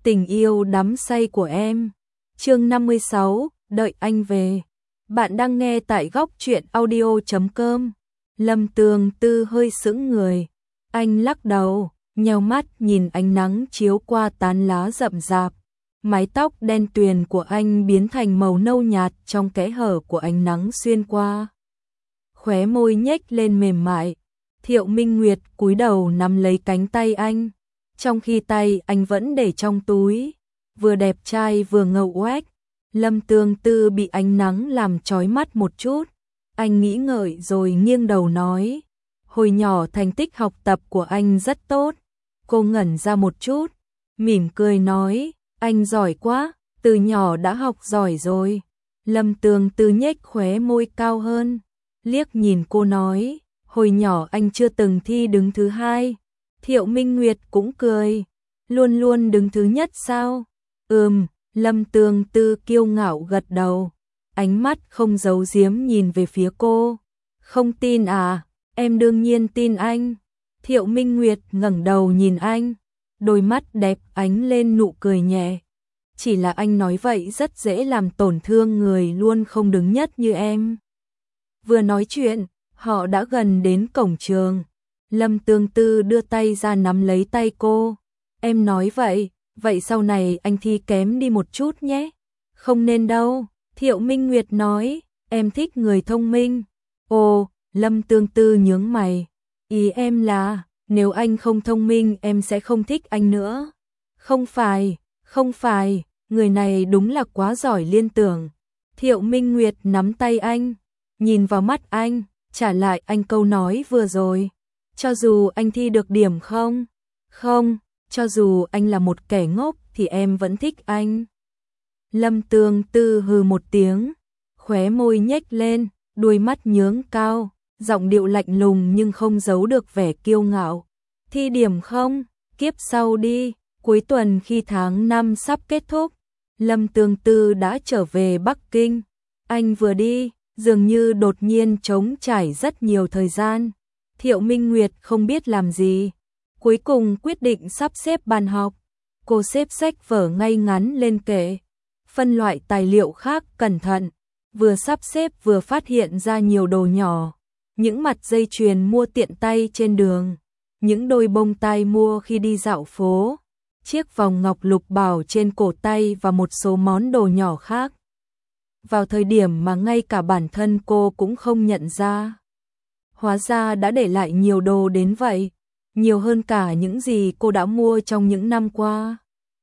Tình yêu đắm say của em. Chương 56, đợi anh về. Bạn đang nghe tại góc truyện audio.com. Lâm Tường Tư hơi sững người. Anh lắc đầu, nheo mắt nhìn ánh nắng chiếu qua tán lá rậm rạp. Mái tóc đen tuyền của anh biến thành màu nâu nhạt trong kẽ hở của ánh nắng xuyên qua. Khóe môi nhếch lên mềm mại. Thiệu Minh Nguyệt cúi đầu nắm lấy cánh tay anh, trong khi tay anh vẫn để trong túi, vừa đẹp trai vừa ngầu oách. Lâm Tường Tư bị ánh nắng làm chói mắt một chút. Anh nghĩ ngợi rồi nghiêng đầu nói, hồi nhỏ thành tích học tập của anh rất tốt. Cô ngẩn ra một chút, mỉm cười nói, anh giỏi quá, từ nhỏ đã học giỏi rồi. Lâm Tường Tư nhếch khóe môi cao hơn, liếc nhìn cô nói, hồi nhỏ anh chưa từng thi đứng thứ hai. Thiệu Minh Nguyệt cũng cười, luôn luôn đứng thứ nhất sao? Lâm Tường Tư kiêu ngạo gật đầu, ánh mắt không giấu giếm nhìn về phía cô. Không tin à? Em đương nhiên tin anh. Thiệu Minh Nguyệt ngẩng đầu nhìn anh, đôi mắt đẹp ánh lên nụ cười nhẹ. Chỉ là anh nói vậy rất dễ làm tổn thương người luôn không đứng nhất như em. Vừa nói chuyện, họ đã gần đến cổng trường. Lâm Tường Tư đưa tay ra nắm lấy tay cô. Em nói vậy sau này anh thi kém đi một chút nhé. Không nên đâu, Thiệu Minh Nguyệt nói, em thích người thông minh. Ồ, Lâm Tường Tư nhướng mày. Ý em là, nếu anh không thông minh em sẽ không thích anh nữa. Không phải, người này đúng là quá giỏi liên tưởng. Thiệu Minh Nguyệt nắm tay anh, nhìn vào mắt anh, trả lại anh câu nói vừa rồi. Cho dù anh thi được điểm không, cho dù anh là một kẻ ngốc thì em vẫn thích anh. Lâm Tường Tư hừ một tiếng, khóe môi nhếch lên, đuôi mắt nhướng cao, giọng điệu lạnh lùng nhưng không giấu được vẻ kiêu ngạo. Thi điểm không, kiếp sau đi. Cuối tuần khi tháng 5 sắp kết thúc, Lâm Tường Tư đã trở về Bắc Kinh. Anh vừa đi, dường như đột nhiên trống trải rất nhiều thời gian. Thiệu Minh Nguyệt không biết làm gì, cuối cùng quyết định sắp xếp bàn học. Cô xếp sách vở ngay ngắn lên kệ, phân loại tài liệu khác cẩn thận, vừa sắp xếp vừa phát hiện ra nhiều đồ nhỏ, những mặt dây chuyền mua tiện tay trên đường, những đôi bông tai mua khi đi dạo phố, chiếc vòng ngọc lục bảo trên cổ tay và một số món đồ nhỏ khác. Vào thời điểm mà ngay cả bản thân cô cũng không nhận ra. Hóa ra đã để lại nhiều đồ đến vậy, nhiều hơn cả những gì cô đã mua trong những năm qua.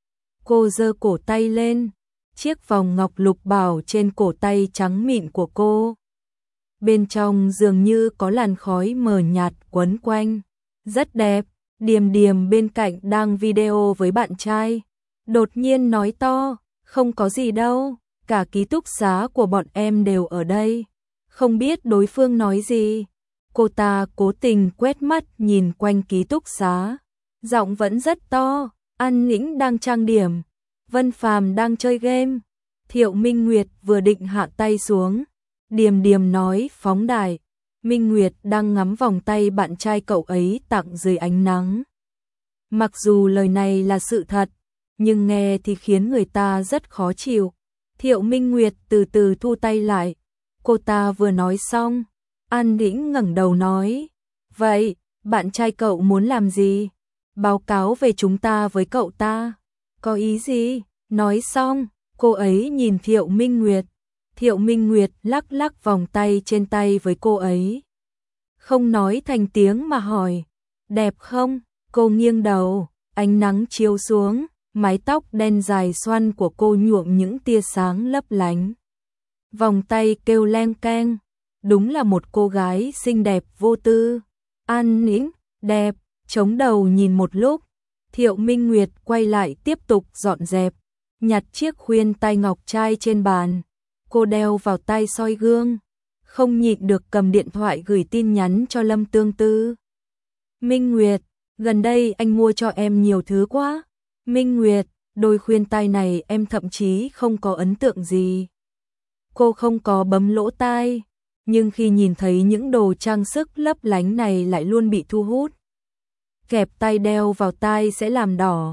Cô giơ cổ tay lên, chiếc vòng ngọc lục bảo trên cổ tay trắng mịn của cô. Bên trong dường như có làn khói mờ nhạt quấn quanh, rất đẹp. Điềm Điềm bên cạnh đang video với bạn trai, đột nhiên nói to, không có gì đâu, cả ký túc xá của bọn em đều ở đây. Không biết đối phương nói gì, cô ta cố tình quét mắt nhìn quanh ký túc xá, giọng vẫn rất to, An Nĩnh đang trang điểm, Vân Phàm đang chơi game. Thiệu Minh Nguyệt vừa định hạ tay xuống, Điềm Điềm nói phóng đại, Minh Nguyệt đang ngắm vòng tay bạn trai cậu ấy tặng dưới ánh nắng. Mặc dù lời này là sự thật, nhưng nghe thì khiến người ta rất khó chịu. Thiệu Minh Nguyệt từ từ thu tay lại. Cô ta vừa nói xong, An Nĩnh ngẩng đầu nói, vậy, bạn trai cậu muốn làm gì? Báo cáo về chúng ta với cậu ta. Có ý gì? Nói xong, cô ấy nhìn Thiệu Minh Nguyệt. Thiệu Minh Nguyệt lắc lắc vòng tay trên tay với cô ấy. Không nói thành tiếng mà hỏi, đẹp không? Cô nghiêng đầu, ánh nắng chiếu xuống, mái tóc đen dài xoăn của cô nhuộm những tia sáng lấp lánh. Vòng tay kêu leng keng, đúng là một cô gái xinh đẹp vô tư. An Nĩnh, đẹp, chống đầu nhìn một lúc. Thiệu Minh Nguyệt quay lại tiếp tục dọn dẹp, nhặt chiếc khuyên tai ngọc trai trên bàn. Cô đeo vào tay soi gương, không nhịn được cầm điện thoại gửi tin nhắn cho Lâm Tường Tư. Minh Nguyệt, gần đây anh mua cho em nhiều thứ quá. Minh Nguyệt, đôi khuyên tai này em thậm chí không có ấn tượng gì. Cô không có bấm lỗ tai, nhưng khi nhìn thấy những đồ trang sức lấp lánh này lại luôn bị thu hút. Kẹp tai đeo vào tai sẽ làm đỏ.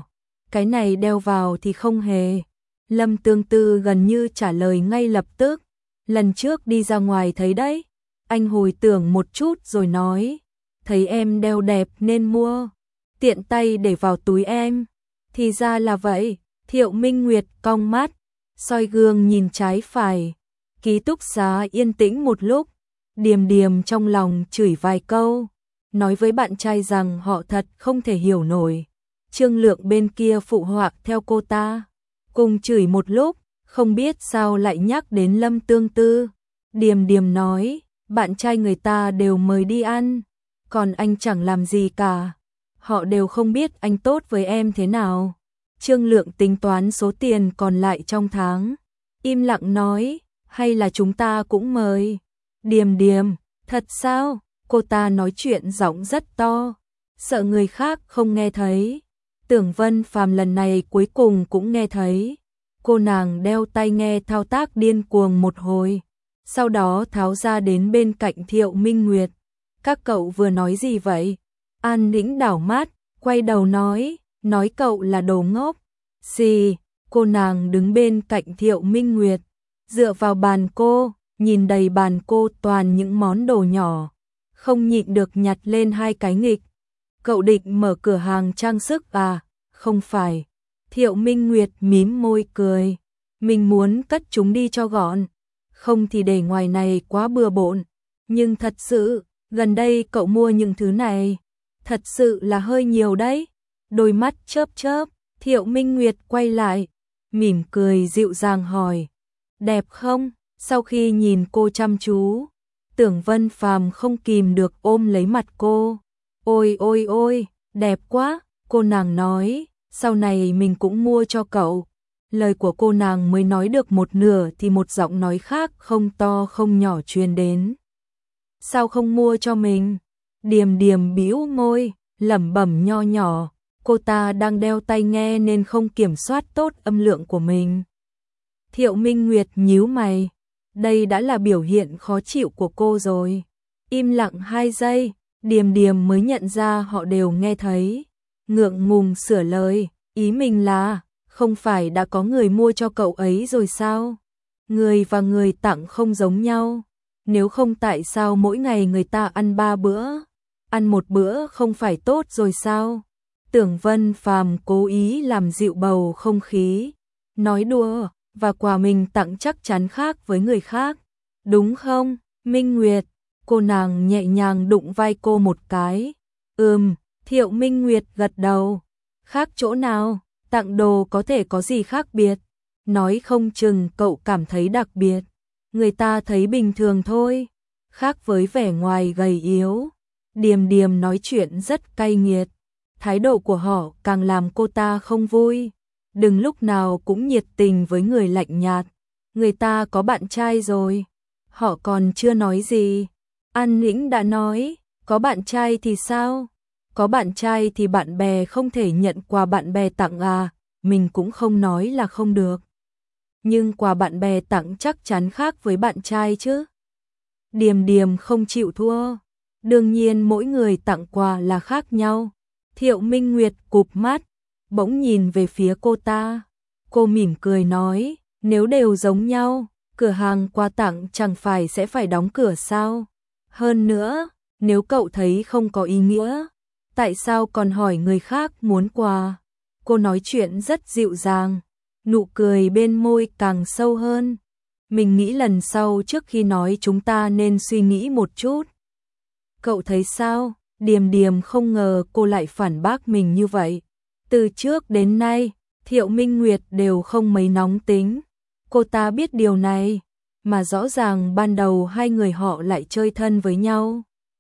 cái này đeo vào thì không hề. Lâm Tương Tư gần như trả lời ngay lập tức, lần trước đi ra ngoài thấy đấy. Anh hồi tưởng một chút rồi nói, thấy em đeo đẹp nên mua, tiện tay để vào túi em. Thì ra là vậy. Thiệu Minh Nguyệt cong mắt, soi gương nhìn trái phải. Ký túc xá yên tĩnh một lúc, Điềm Điềm trong lòng chửi vài câu, nói với bạn trai rằng họ thật không thể hiểu nổi. Trương Lượng bên kia phụ họa theo cô ta, cùng chửi một lúc, không biết sao lại nhắc đến Lâm Tương Tư. Điềm Điềm nói, bạn trai người ta đều mời đi ăn, còn anh chẳng làm gì cả. Họ đều không biết anh tốt với em thế nào. Trương Lượng tính toán số tiền còn lại trong tháng, im lặng nói, hay là chúng ta cũng mời. Điềm Điềm, thật sao? Cô ta nói chuyện giọng rất to, sợ người khác không nghe thấy. Tưởng Vân Phàm lần này cuối cùng cũng nghe thấy. Cô nàng đeo tai nghe thao tác điên cuồng một hồi, sau đó tháo ra đến bên cạnh Thiệu Minh Nguyệt. Các cậu vừa nói gì vậy? An Nĩnh đảo mắt, quay đầu nói cậu là đồ ngốc. Xì, cô nàng đứng bên cạnh Thiệu Minh Nguyệt, dựa vào bàn cô, nhìn đầy bàn cô toàn những món đồ nhỏ, không nhịn được nhặt lên hai cái nghịch. Cậu định mở cửa hàng trang sức à? Không phải. Thiệu Minh Nguyệt mím môi cười, mình muốn cất chúng đi cho gọn, không thì để ngoài này quá bừa bộn. Nhưng thật sự, gần đây cậu mua những thứ này, thật sự là hơi nhiều đấy. Đôi mắt chớp chớp, Thiệu Minh Nguyệt quay lại, mỉm cười dịu dàng hỏi, đẹp không? Sau khi nhìn cô chăm chú, Tưởng Vân Phàm không kìm được ôm lấy mặt cô. Ôi ôi ôi, đẹp quá, cô nàng nói, sau này mình cũng mua cho cậu. Lời của cô nàng mới nói được một nửa thì một giọng nói khác không to không nhỏ truyền đến. Sao không mua cho mình? Điềm Điềm bĩu môi, lẩm bẩm nho nhỏ, cô ta đang đeo tai nghe nên không kiểm soát tốt âm lượng của mình. Thiệu Minh Nguyệt nhíu mày, đây đã là biểu hiện khó chịu của cô rồi. Im lặng 2 giây, Điềm Điềm mới nhận ra họ đều nghe thấy. Ngượng ngùng sửa lời, ý mình là, không phải đã có người mua cho cậu ấy rồi sao? Người và người tặng không giống nhau. Nếu không tại sao mỗi ngày người ta ăn 3 bữa? Ăn một bữa không phải tốt rồi sao? Tưởng Vân Phàm cố ý làm dịu bầu không khí, nói đùa, và quà mình tặng chắc chắn khác với người khác, đúng không, Minh Nguyệt? Cô nàng nhẹ nhàng đụng vai cô một cái. Thiệu Minh Nguyệt gật đầu. Khác chỗ nào, tặng đồ có thể có gì khác biệt? Nói không chừng cậu cảm thấy đặc biệt, người ta thấy bình thường thôi. Khác với vẻ ngoài gầy yếu, Điềm Điềm nói chuyện rất cay nghiệt. Thái độ của họ càng làm cô ta không vui. Đừng lúc nào cũng nhiệt tình với người lạnh nhạt. Người ta có bạn trai rồi. Họ còn chưa nói gì. An Nĩnh đã nói, có bạn trai thì sao? Có bạn trai thì bạn bè không thể nhận quà bạn bè tặng à? Mình cũng không nói là không được. Nhưng quà bạn bè tặng chắc chắn khác với bạn trai chứ. Điềm Điềm không chịu thua. Đương nhiên mỗi người tặng quà là khác nhau. Thiệu Minh Nguyệt cụp mắt, bỗng nhìn về phía cô ta. Cô mỉm cười nói, nếu đều giống nhau, cửa hàng quà tặng chẳng phải sẽ phải đóng cửa sao? Hơn nữa, nếu cậu thấy không có ý nghĩa, tại sao còn hỏi người khác muốn quà? Cô nói chuyện rất dịu dàng, nụ cười bên môi càng sâu hơn. Mình nghĩ lần sau trước khi nói chúng ta nên suy nghĩ một chút. Cậu thấy sao? Điềm Điềm không ngờ cô lại phản bác mình như vậy. Từ trước đến nay, Thiệu Minh Nguyệt đều không mấy nóng tính. Cô ta biết điều này, mà rõ ràng ban đầu hai người họ lại chơi thân với nhau.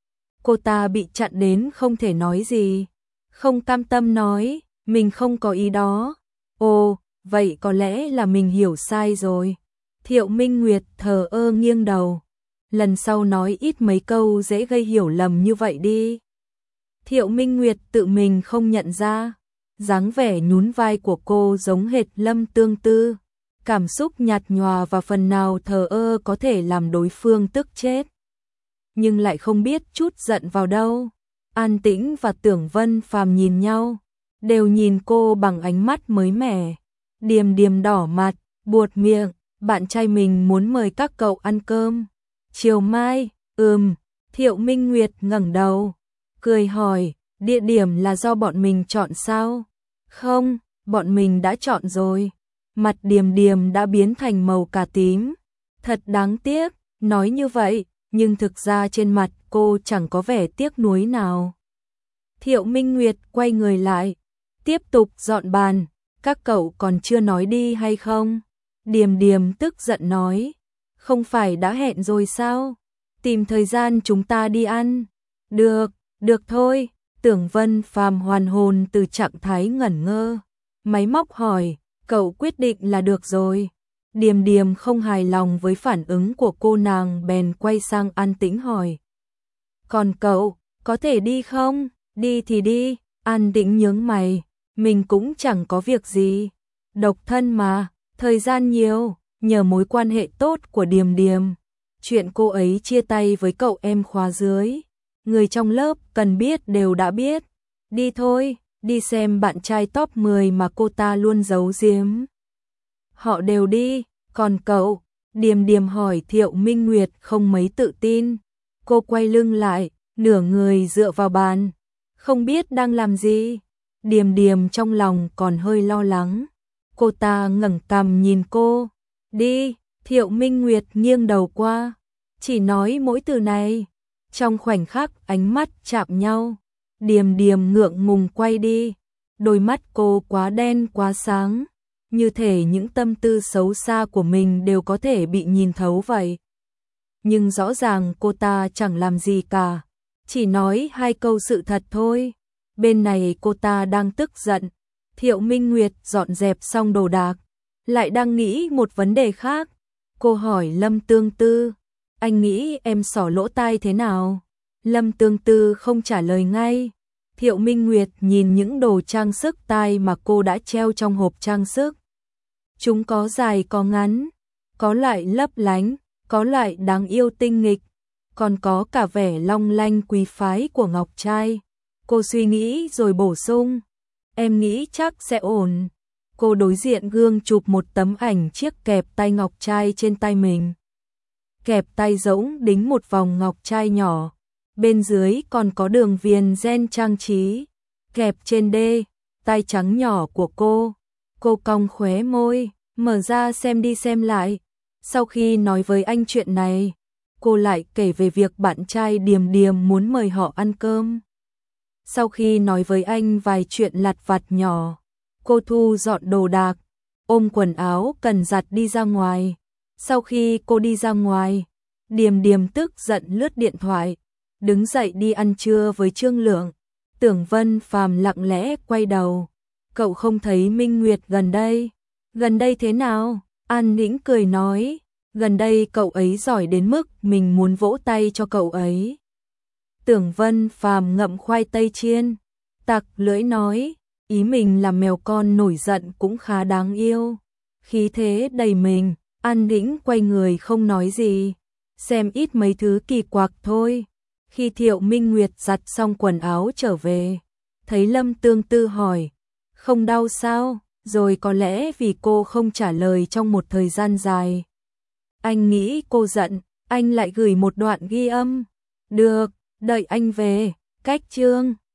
Cô ta bị chặn đến không thể nói gì. Không cam tâm nói, mình không có ý đó. Ồ, vậy có lẽ là mình hiểu sai rồi. Thiệu Minh Nguyệt thờ ơ nghiêng đầu. Lần sau nói ít mấy câu dễ gây hiểu lầm như vậy đi. Thiệu Minh Nguyệt tự mình không nhận ra. Dáng vẻ nhún vai của cô giống hệt Lâm Tương Tư. Cảm xúc nhạt nhòa và phần nào thờ ơ có thể làm đối phương tức chết. Nhưng lại không biết chút giận vào đâu. An Tĩnh và Tưởng Vân Phàm nhìn nhau. đều nhìn cô bằng ánh mắt mới mẻ. Điềm Điềm đỏ mặt, buột miệng, bạn trai mình muốn mời các cậu ăn cơm. Chiều mai, Thiệu Minh Nguyệt ngẩng đầu, cười hỏi, địa điểm là do bọn mình chọn sao? Không, bọn mình đã chọn rồi. Mặt Điềm Điềm đã biến thành màu cà tím. Thật đáng tiếc, nói như vậy, nhưng thực ra trên mặt cô chẳng có vẻ tiếc nuối nào. Thiệu Minh Nguyệt quay người lại, tiếp tục dọn bàn, các cậu còn chưa nói đi hay không? Điềm Điềm tức giận nói, không phải đã hẹn rồi sao? Tìm thời gian chúng ta đi ăn. Được, được thôi. Tưởng Vân Phàm hoàn hồn từ trạng thái ngẩn ngơ. Máy móc hỏi, cậu quyết định là được rồi. Điềm Điềm không hài lòng với phản ứng của cô nàng bèn quay sang An Tĩnh hỏi. Còn cậu, có thể đi không? Đi thì đi. An Tĩnh nhướng mày, mình cũng chẳng có việc gì. Độc thân mà, thời gian nhiều, nhờ mối quan hệ tốt của Điềm Điềm. Chuyện cô ấy chia tay với cậu em khóa dưới, người trong lớp cần biết đều đã biết. Đi thôi, đi xem bạn trai top 10 mà cô ta luôn giấu giếm. Họ đều đi, còn cậu? Điềm Điềm hỏi Thiệu Minh Nguyệt không mấy tự tin. Cô quay lưng lại, nửa người dựa vào bàn, không biết đang làm gì. Điềm Điềm trong lòng còn hơi lo lắng. Cô ta ngẩng cằm nhìn cô. Đi. Thiệu Minh Nguyệt nghiêng đầu qua, chỉ nói mỗi từ này. Trong khoảnh khắc ánh mắt chạm nhau, Điềm Điềm ngượng ngùng quay đi. Đôi mắt cô quá đen quá sáng, như thể những tâm tư xấu xa của mình đều có thể bị nhìn thấu vậy. Nhưng rõ ràng cô ta chẳng làm gì cả, chỉ nói hai câu sự thật thôi. Bên này cô ta đang tức giận. Thiệu Minh Nguyệt dọn dẹp xong đồ đạc, lại đang nghĩ một vấn đề khác. Cô hỏi Lâm Tương Tư, anh nghĩ em xỏ lỗ tai thế nào? Lâm Tương Tư không trả lời ngay. Thiệu Minh Nguyệt nhìn những đồ trang sức tai mà cô đã treo trong hộp trang sức. Chúng có dài có ngắn, có loại lấp lánh, có loại đáng yêu tinh nghịch, còn có cả vẻ long lanh quý phái của ngọc trai. Cô suy nghĩ rồi bổ sung, em nghĩ chắc sẽ ổn. Cô đối diện gương chụp một tấm ảnh chiếc kẹp tay ngọc trai trên tay mình. Kẹp tay rỗng đính một vòng ngọc trai nhỏ, bên dưới còn có đường viền gen trang trí. Kẹp trên đê, tay trắng nhỏ của cô. Cô cong khóe môi, mở ra xem đi xem lại. Sau khi nói với anh chuyện này, cô lại kể về việc bạn trai Điềm Điềm muốn mời họ ăn cơm. Sau khi nói với anh vài chuyện lặt vặt nhỏ, cô thu dọn đồ đạc, ôm quần áo cần giặt đi ra ngoài. Sau khi cô đi ra ngoài, Điềm Điềm tức giận lướt điện thoại, đứng dậy đi ăn trưa với Trương Lượng. Tưởng Vân Phàm lặng lẽ quay đầu. Cậu không thấy Minh Nguyệt gần đây? Gần đây thế nào? An Nĩnh cười nói, gần đây cậu ấy giỏi đến mức mình muốn vỗ tay cho cậu ấy. Tưởng Vân Phàm ngậm khoai tây chiên, tặc lưỡi nói, ý mình là mèo con nổi giận cũng khá đáng yêu. Khí thế đầy mình. An Nĩnh quay người không nói gì, xem ít mấy thứ kỳ quặc thôi. Khi Thiệu Minh Nguyệt giặt xong quần áo trở về, thấy Lâm Tương Tư hỏi, không đau sao? Rồi có lẽ vì cô không trả lời trong một thời gian dài, anh nghĩ cô giận, anh lại gửi một đoạn ghi âm. Được, đợi anh về. Cách chương